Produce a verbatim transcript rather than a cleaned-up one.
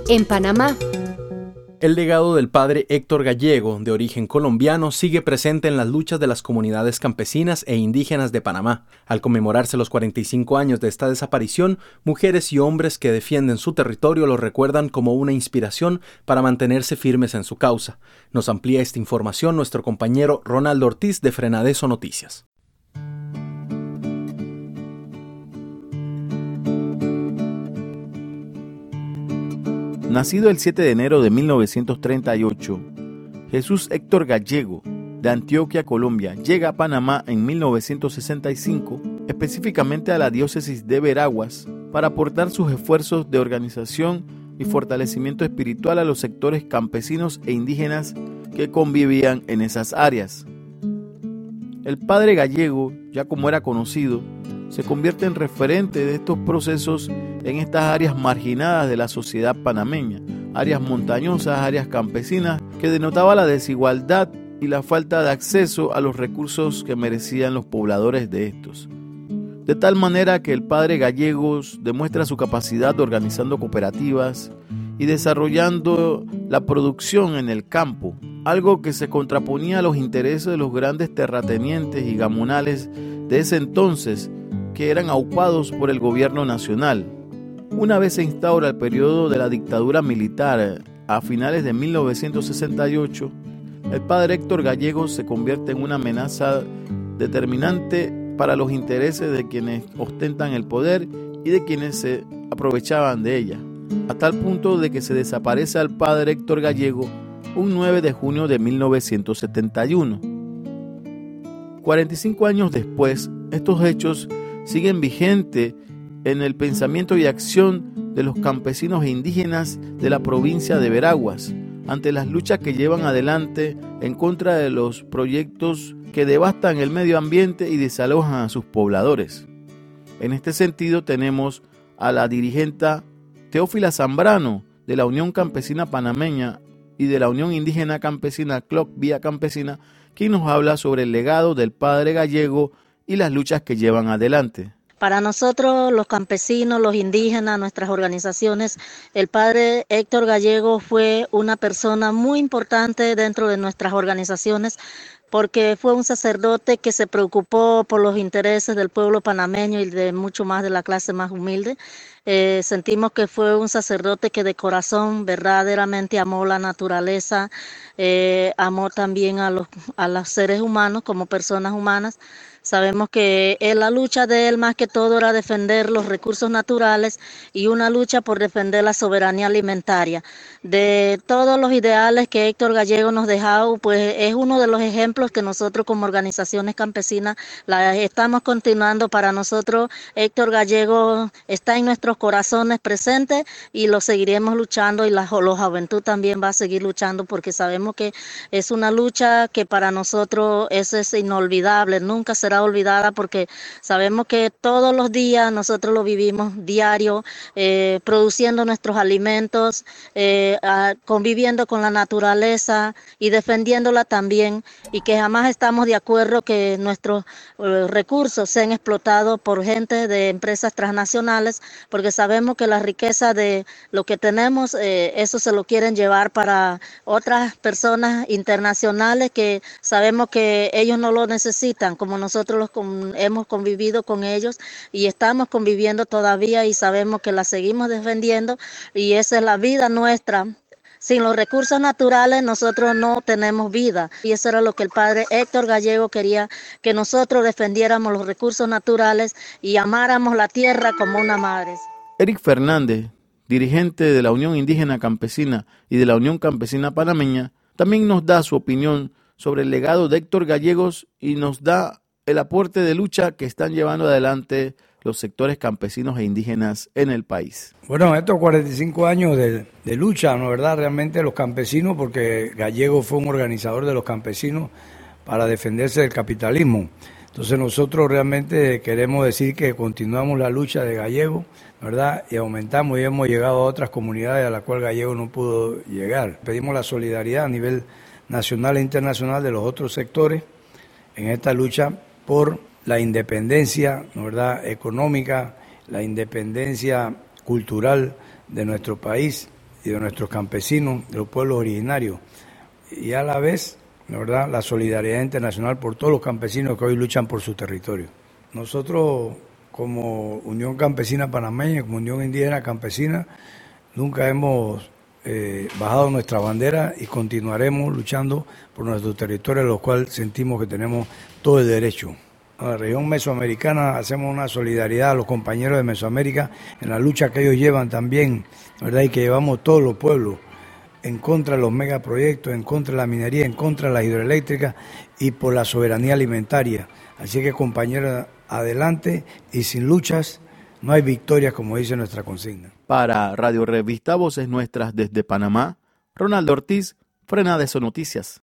En Panamá. El legado del padre Héctor Gallego, de origen colombiano, sigue presente en las luchas de las comunidades campesinas e indígenas de Panamá. Al conmemorarse los cuarenta y cinco años de esta desaparición, mujeres y hombres que defienden su territorio lo recuerdan como una inspiración para mantenerse firmes en su causa. Nos amplía esta información nuestro compañero Ronaldo Ortiz de Frenadeso Noticias. Nacido el siete de enero de mil novecientos treinta y ocho, Jesús Héctor Gallego, de Antioquia, Colombia, llega a Panamá en mil novecientos sesenta y cinco, específicamente a la diócesis de Veraguas, para aportar sus esfuerzos de organización y fortalecimiento espiritual a los sectores campesinos e indígenas que convivían en esas áreas. El padre Gallego, ya como era conocido, se convierte en referente de estos procesos en estas áreas marginadas de la sociedad panameña, áreas montañosas, áreas campesinas, que denotaba la desigualdad y la falta de acceso a los recursos que merecían los pobladores de estos. De tal manera que el padre Gallegos demuestra su capacidad organizando cooperativas y desarrollando la producción en el campo, algo que se contraponía a los intereses de los grandes terratenientes y gamonales de ese entonces, que eran aupados por el gobierno nacional. Una vez se instaura el periodo de la dictadura militar a finales de mil novecientos sesenta y ocho, el padre Héctor Gallego se convierte en una amenaza determinante para los intereses de quienes ostentan el poder y de quienes se aprovechaban de ella, a tal punto de que se desaparece al padre Héctor Gallego un nueve de junio de mil novecientos setenta y uno. cuarenta y cinco años después, estos hechos siguen vigentes en el pensamiento y acción de los campesinos e indígenas de la provincia de Veraguas, ante las luchas que llevan adelante en contra de los proyectos que devastan el medio ambiente y desalojan a sus pobladores. En este sentido tenemos a la dirigente Teófila Zambrano de la Unión Campesina Panameña y de la Unión Indígena Campesina C L O C Vía Campesina, quien nos habla sobre el legado del padre Gallego y las luchas que llevan adelante. Para nosotros, los campesinos, los indígenas, nuestras organizaciones, el padre Héctor Gallego fue una persona muy importante dentro de nuestras organizaciones, porque fue un sacerdote que se preocupó por los intereses del pueblo panameño y de mucho más de la clase más humilde. Eh, sentimos que fue un sacerdote que de corazón verdaderamente amó la naturaleza, eh, amó también a los, a los seres humanos como personas humanas. Sabemos que en la lucha de él más que todo era defender los recursos naturales y una lucha por defender la soberanía alimentaria. De todos los ideales que Héctor Gallego nos dejó, pues es uno de los ejemplos que nosotros como organizaciones campesinas la estamos continuando. Para nosotros Héctor Gallego está en nuestros corazones presente y lo seguiremos luchando, y la, la juventud también va a seguir luchando, porque sabemos que es una lucha que para nosotros es, es inolvidable, nunca será olvidada, porque sabemos que todos los días nosotros lo vivimos diario, eh, produciendo nuestros alimentos, eh, a, conviviendo con la naturaleza y defendiéndola también, y que jamás estamos de acuerdo que nuestros eh, recursos sean explotados por gente de empresas transnacionales, porque sabemos que la riqueza de lo que tenemos, eh, eso se lo quieren llevar para otras personas internacionales que sabemos que ellos no lo necesitan, como nosotros Nosotros los con, hemos convivido con ellos y estamos conviviendo todavía, y sabemos que la seguimos defendiendo, y esa es la vida nuestra. Sin los recursos naturales nosotros no tenemos vida, y eso era lo que el padre Héctor Gallego quería, que nosotros defendiéramos los recursos naturales y amáramos la tierra como una madre. Eric Fernández, dirigente de la Unión Indígena Campesina y de la Unión Campesina Panameña, también nos da su opinión sobre el legado de Héctor Gallegos y nos da el aporte de lucha que están llevando adelante los sectores campesinos e indígenas en el país. Bueno, estos cuarenta y cinco años de, de lucha, ¿no verdad? Realmente los campesinos, porque Gallego fue un organizador de los campesinos para defenderse del capitalismo. Entonces nosotros realmente queremos decir que continuamos la lucha de Gallego, ¿verdad? Y aumentamos y hemos llegado a otras comunidades a las cuales Gallego no pudo llegar. Pedimos la solidaridad a nivel nacional e internacional de los otros sectores en esta lucha por la independencia, ¿no verdad?, económica, la independencia cultural de nuestro país, y de nuestros campesinos, de los pueblos originarios, y a la vez, la verdad, la solidaridad internacional por todos los campesinos que hoy luchan por su territorio. Nosotros, como Unión Campesina Panameña, como Unión Indígena Campesina, nunca hemos eh, bajado nuestra bandera y continuaremos luchando por nuestro territorio, a lo cual sentimos que tenemos todo el derecho. A la región mesoamericana hacemos una solidaridad a los compañeros de Mesoamérica en la lucha que ellos llevan también, ¿verdad? Y que llevamos todos los pueblos en contra de los megaproyectos, en contra de la minería, en contra de las hidroeléctricas y por la soberanía alimentaria. Así que, compañeros, adelante, y sin luchas no hay victorias, como dice nuestra consigna. Para Radio Revista Voces Nuestras desde Panamá, Ronaldo Ortiz, Frena de Eso Noticias.